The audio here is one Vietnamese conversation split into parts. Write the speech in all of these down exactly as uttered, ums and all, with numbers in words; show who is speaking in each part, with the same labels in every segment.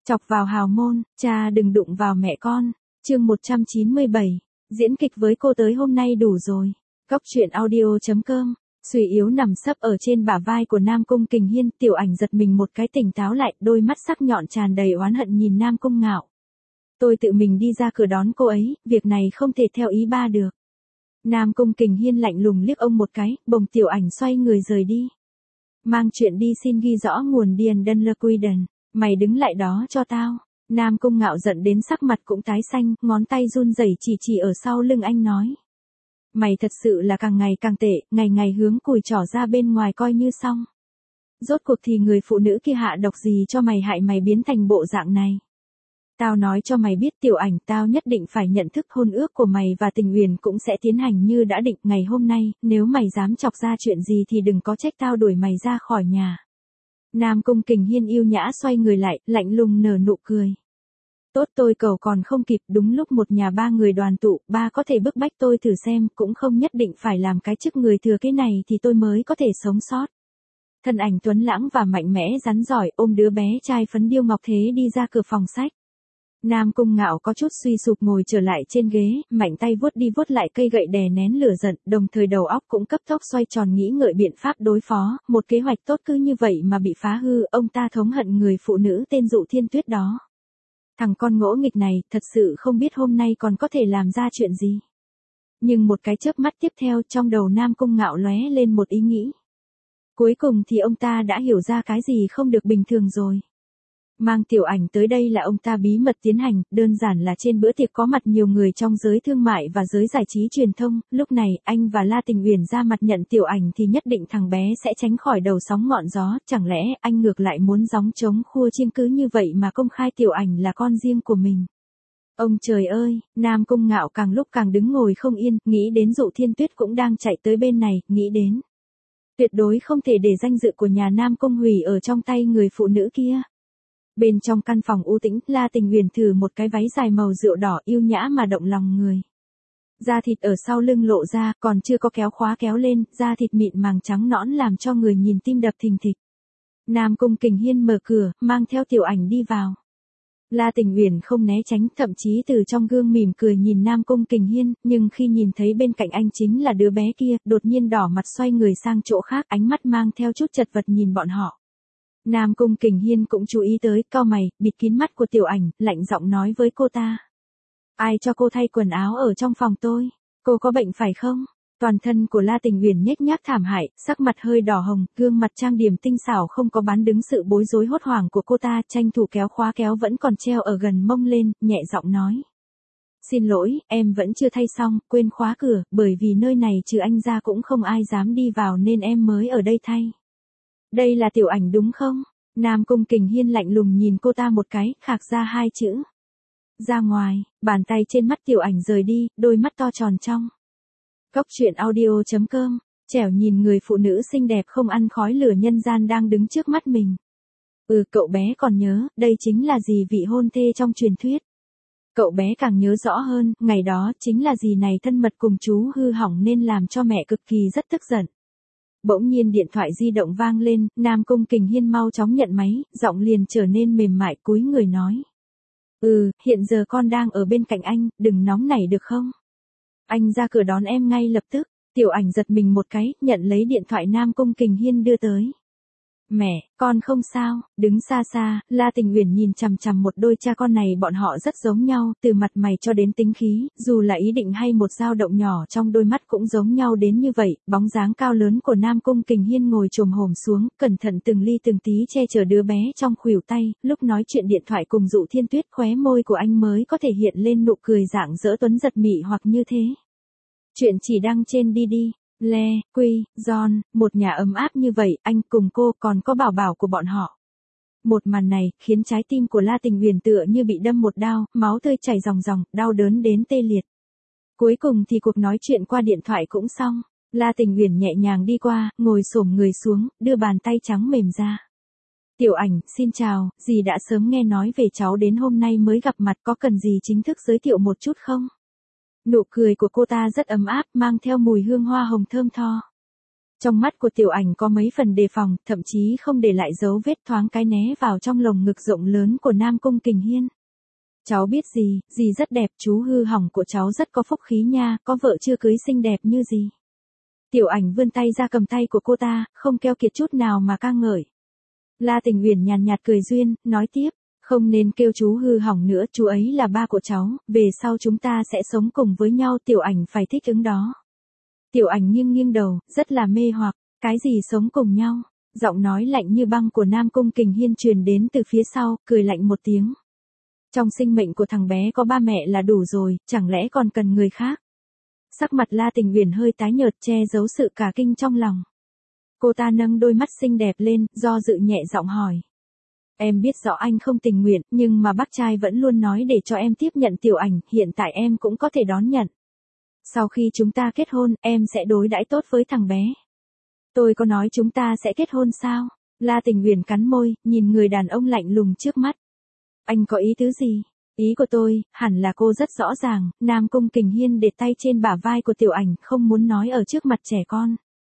Speaker 1: Chọc vào hào môn, cha đừng đụng vào mẹ con. Chương một trăm chín mươi bảy. Diễn kịch với cô tới hôm nay đủ rồi. Góc truyện audio chấm com. Suy yếu nằm sấp ở trên bả vai của Nam Cung Kình Hiên, Tiểu Ảnh giật mình một cái tỉnh táo lại, đôi mắt sắc nhọn tràn đầy oán hận nhìn Nam Cung Ngạo. Tôi tự mình đi ra cửa đón cô ấy, việc này không thể theo ý ba được. Nam Cung Kình Hiên lạnh lùng liếc ông một cái, bồng Tiểu Ảnh xoay người rời đi. Mang chuyện đi xin ghi rõ nguồn Điền Đơn Lơ Quy Đần. Mày đứng lại đó cho tao. Nam Cung Ngạo giận đến sắc mặt cũng tái xanh, ngón tay run rẩy chỉ chỉ ở sau lưng anh nói. Mày thật sự là càng ngày càng tệ, ngày ngày hướng cùi trỏ ra bên ngoài coi như xong. Rốt cuộc thì người phụ nữ kia hạ độc gì cho mày hại mày biến thành bộ dạng này. Tao nói cho mày biết Tiểu Ảnh, tao nhất định phải nhận thức hôn ước của mày và Tình Uyển cũng sẽ tiến hành như đã định ngày hôm nay, nếu mày dám chọc ra chuyện gì thì đừng có trách tao đuổi mày ra khỏi nhà. Nam Cung Kình Hiên yêu nhã xoay người lại, lạnh lùng nở nụ cười. Tốt, tôi cầu còn không kịp, đúng lúc một nhà ba người đoàn tụ, ba có thể bức bách tôi thử xem, cũng không nhất định phải làm cái chức người thừa cái này thì tôi mới có thể sống sót. Thân ảnh tuấn lãng và mạnh mẽ rắn giỏi ôm đứa bé trai phấn điêu ngọc thế đi ra cửa phòng sách. Nam Cung Ngạo có chút suy sụp ngồi trở lại trên ghế, mạnh tay vuốt đi vuốt lại cây gậy đè nén lửa giận, đồng thời đầu óc cũng cấp tốc xoay tròn nghĩ ngợi biện pháp đối phó, một kế hoạch tốt cứ như vậy mà bị phá hư, ông ta thống hận người phụ nữ tên Dụ Thiên Tuyết đó. Thằng con ngỗ nghịch này, thật sự không biết hôm nay còn có thể làm ra chuyện gì. Nhưng một cái chớp mắt tiếp theo trong đầu Nam Cung Ngạo lóe lên một ý nghĩ. Cuối cùng thì ông ta đã hiểu ra cái gì không được bình thường rồi. Mang Tiểu Ảnh tới đây là ông ta bí mật tiến hành, đơn giản là trên bữa tiệc có mặt nhiều người trong giới thương mại và giới giải trí truyền thông, lúc này anh và La Tình Uyển ra mặt nhận Tiểu Ảnh thì nhất định thằng bé sẽ tránh khỏi đầu sóng ngọn gió, chẳng lẽ anh ngược lại muốn gióng trống khua chiêng cứ như vậy mà công khai Tiểu Ảnh là con riêng của mình. Ông trời ơi, Nam Cung Ngạo càng lúc càng đứng ngồi không yên, nghĩ đến Dụ Thiên Tuyết cũng đang chạy tới bên này, nghĩ đến. Tuyệt đối không thể để danh dự của nhà Nam Cung hủy ở trong tay người phụ nữ kia. Bên trong căn phòng u tĩnh, La Tình Uyển thử một cái váy dài màu rượu đỏ yêu nhã mà động lòng người. Da thịt ở sau lưng lộ ra, còn chưa có kéo khóa kéo lên, da thịt mịn màng trắng nõn làm cho người nhìn tim đập thình thịch. Nam Cung Kình Hiên mở cửa, mang theo Tiểu Ảnh đi vào. La Tình Uyển không né tránh, thậm chí từ trong gương mỉm cười nhìn Nam Cung Kình Hiên, nhưng khi nhìn thấy bên cạnh anh chính là đứa bé kia, đột nhiên đỏ mặt xoay người sang chỗ khác, ánh mắt mang theo chút chật vật nhìn bọn họ. Nam Cung Kình Hiên cũng chú ý tới, cau mày, bịt kín mắt của Tiểu Ảnh, lạnh giọng nói với cô ta. Ai cho cô thay quần áo ở trong phòng tôi? Cô có bệnh phải không? Toàn thân của La Tình Uyển nhếch nhác thảm hại, sắc mặt hơi đỏ hồng, gương mặt trang điểm tinh xảo không có bán đứng sự bối rối hốt hoảng của cô ta, tranh thủ kéo khóa kéo vẫn còn treo ở gần mông lên, nhẹ giọng nói. Xin lỗi, em vẫn chưa thay xong, quên khóa cửa, bởi vì nơi này trừ anh ra cũng không ai dám đi vào nên em mới ở đây thay. Đây là Tiểu Ảnh đúng không? Nam Cung Kình Hiên lạnh lùng nhìn cô ta một cái, khạc ra hai chữ. Ra ngoài, bàn tay trên mắt Tiểu Ảnh rời đi, đôi mắt to tròn trong. Góc truyện audio chấm com, trẻo nhìn người phụ nữ xinh đẹp không ăn khói lửa nhân gian đang đứng trước mắt mình. Ừ, cậu bé còn nhớ, đây chính là dì vị hôn thê trong truyền thuyết. Cậu bé càng nhớ rõ hơn, ngày đó chính là dì này thân mật cùng chú hư hỏng nên làm cho mẹ cực kỳ rất tức giận. Bỗng nhiên điện thoại di động vang lên, Nam Cung Kình Hiên mau chóng nhận máy, giọng liền trở nên mềm mại cúi người nói. Ừ, hiện giờ con đang ở bên cạnh anh, đừng nóng nảy được không? Anh ra cửa đón em ngay lập tức. Tiểu Ảnh giật mình một cái, nhận lấy điện thoại Nam Cung Kình Hiên đưa tới. Mẹ, con không sao, đứng xa xa, La Tình Uyển nhìn chằm chằm một đôi cha con này bọn họ rất giống nhau, từ mặt mày cho đến tính khí, dù là ý định hay một dao động nhỏ trong đôi mắt cũng giống nhau đến như vậy, bóng dáng cao lớn của Nam Cung Kình Hiên ngồi chồm hổm xuống, cẩn thận từng ly từng tí che chở đứa bé trong khuỷu tay, lúc nói chuyện điện thoại cùng Dụ Thiên Tuyết khóe môi của anh mới có thể hiện lên nụ cười rạng rỡ tuấn giật mị hoặc như thế. Chuyện chỉ đăng trên đi đi. Le, Quy, John, một nhà ấm áp như vậy, anh cùng cô còn có bảo bảo của bọn họ. Một màn này, khiến trái tim của La Tình Uyển tựa như bị đâm một đao, máu tươi chảy ròng ròng, đau đớn đến tê liệt. Cuối cùng thì cuộc nói chuyện qua điện thoại cũng xong, La Tình Uyển nhẹ nhàng đi qua, ngồi xổm người xuống, đưa bàn tay trắng mềm ra. Tiểu Ảnh, xin chào, dì đã sớm nghe nói về cháu đến hôm nay mới gặp mặt, có cần gì chính thức giới thiệu một chút không? Nụ cười của cô ta rất ấm áp, mang theo mùi hương hoa hồng thơm tho. Trong mắt của Tiểu Ảnh có mấy phần đề phòng, thậm chí không để lại dấu vết, thoáng cái né vào trong lồng ngực rộng lớn của Nam Cung Kình Hiên. Cháu biết gì, dì rất đẹp, chú hư hỏng của cháu rất có phúc khí nha, có vợ chưa cưới xinh đẹp như dì. Tiểu Ảnh vươn tay ra cầm tay của cô ta, không keo kiệt chút nào mà ca ngợi. La Tình Uyển nhàn nhạt cười duyên, nói tiếp, không nên kêu chú hư hỏng nữa, chú ấy là ba của cháu, về sau chúng ta sẽ sống cùng với nhau, Tiểu Ảnh phải thích ứng đó. Tiểu Ảnh nghiêng nghiêng đầu, rất là mê hoặc, cái gì sống cùng nhau, giọng nói lạnh như băng của Nam Cung Kình Hiên truyền đến từ phía sau, cười lạnh một tiếng. Trong sinh mệnh của thằng bé có ba mẹ là đủ rồi, chẳng lẽ còn cần người khác? Sắc mặt La Tình Uyển hơi tái nhợt, che giấu sự cả kinh trong lòng. Cô ta nâng đôi mắt xinh đẹp lên, do dự nhẹ giọng hỏi. Em biết rõ anh không tình nguyện, nhưng mà bác trai vẫn luôn nói để cho em tiếp nhận Tiểu Ảnh, hiện tại em cũng có thể đón nhận. Sau khi chúng ta kết hôn, em sẽ đối đãi tốt với thằng bé. Tôi có nói chúng ta sẽ kết hôn sao? La Tình Uyển cắn môi, nhìn người đàn ông lạnh lùng trước mắt. Anh có ý tứ gì? Ý của tôi, hẳn là cô rất rõ ràng, Nam Cung Kình Hiên để tay trên bả vai của Tiểu Ảnh, không muốn nói ở trước mặt trẻ con.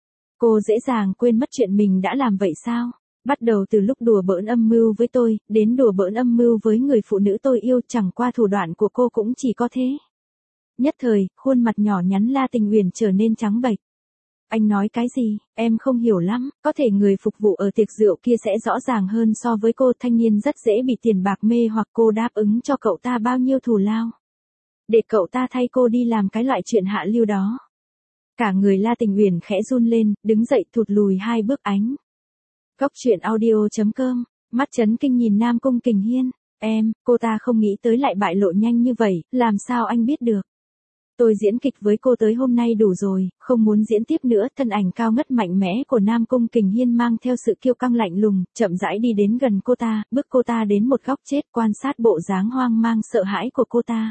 Speaker 1: Cô dễ dàng quên mất chuyện mình đã làm vậy sao? Bắt đầu từ lúc đùa bỡn âm mưu với tôi, đến đùa bỡn âm mưu với người phụ nữ tôi yêu, chẳng qua thủ đoạn của cô cũng chỉ có thế. Nhất thời, khuôn mặt nhỏ nhắn La Tình Uyển trở nên trắng bệch. Anh nói cái gì, em không hiểu lắm, có thể người phục vụ ở tiệc rượu kia sẽ rõ ràng hơn so với cô, thanh niên rất dễ bị tiền bạc mê hoặc, cô đáp ứng cho cậu ta bao nhiêu thù lao. Để cậu ta thay cô đi làm cái loại chuyện hạ lưu đó. Cả người La Tình Uyển khẽ run lên, đứng dậy thụt lùi hai bước ánh. Góc truyện audio chấm com, mắt chấn kinh nhìn Nam Cung Kình Hiên, em, cô ta không nghĩ tới lại bại lộ nhanh như vậy, làm sao anh biết được? Tôi diễn kịch với cô tới hôm nay đủ rồi, không muốn diễn tiếp nữa. Thân ảnh cao ngất mạnh mẽ của Nam Cung Kình Hiên mang theo sự kiêu căng lạnh lùng, chậm rãi đi đến gần cô ta, bước cô ta đến một góc chết, quan sát bộ dáng hoang mang sợ hãi của cô ta.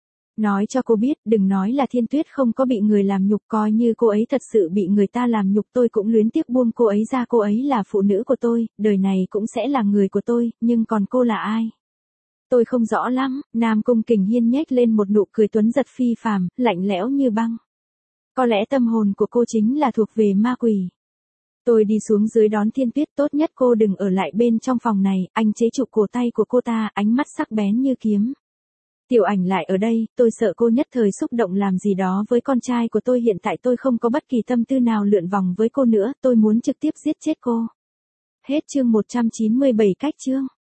Speaker 1: Nói cho cô biết, đừng nói là Thiên Tuyết không có bị người làm nhục, coi như cô ấy thật sự bị người ta làm nhục tôi cũng luyến tiếc buông cô ấy ra, cô ấy là phụ nữ của tôi, đời này cũng sẽ là người của tôi, nhưng còn cô là ai? Tôi không rõ lắm. Nam Cung Kình Hiên nhếch lên một nụ cười tuấn giật phi phàm, lạnh lẽo như băng. Có lẽ tâm hồn của cô chính là thuộc về ma quỷ. Tôi đi xuống dưới đón Thiên Tuyết, tốt nhất cô đừng ở lại bên trong phòng này. Anh chế trụ cổ tay của cô ta, ánh mắt sắc bén như kiếm. Tiểu Ảnh lại ở đây, tôi sợ cô nhất thời xúc động làm gì đó với con trai của tôi, hiện tại tôi không có bất kỳ tâm tư nào lượn vòng với cô nữa, tôi muốn trực tiếp giết chết cô. Hết chương một trăm chín mươi bảy cách chương.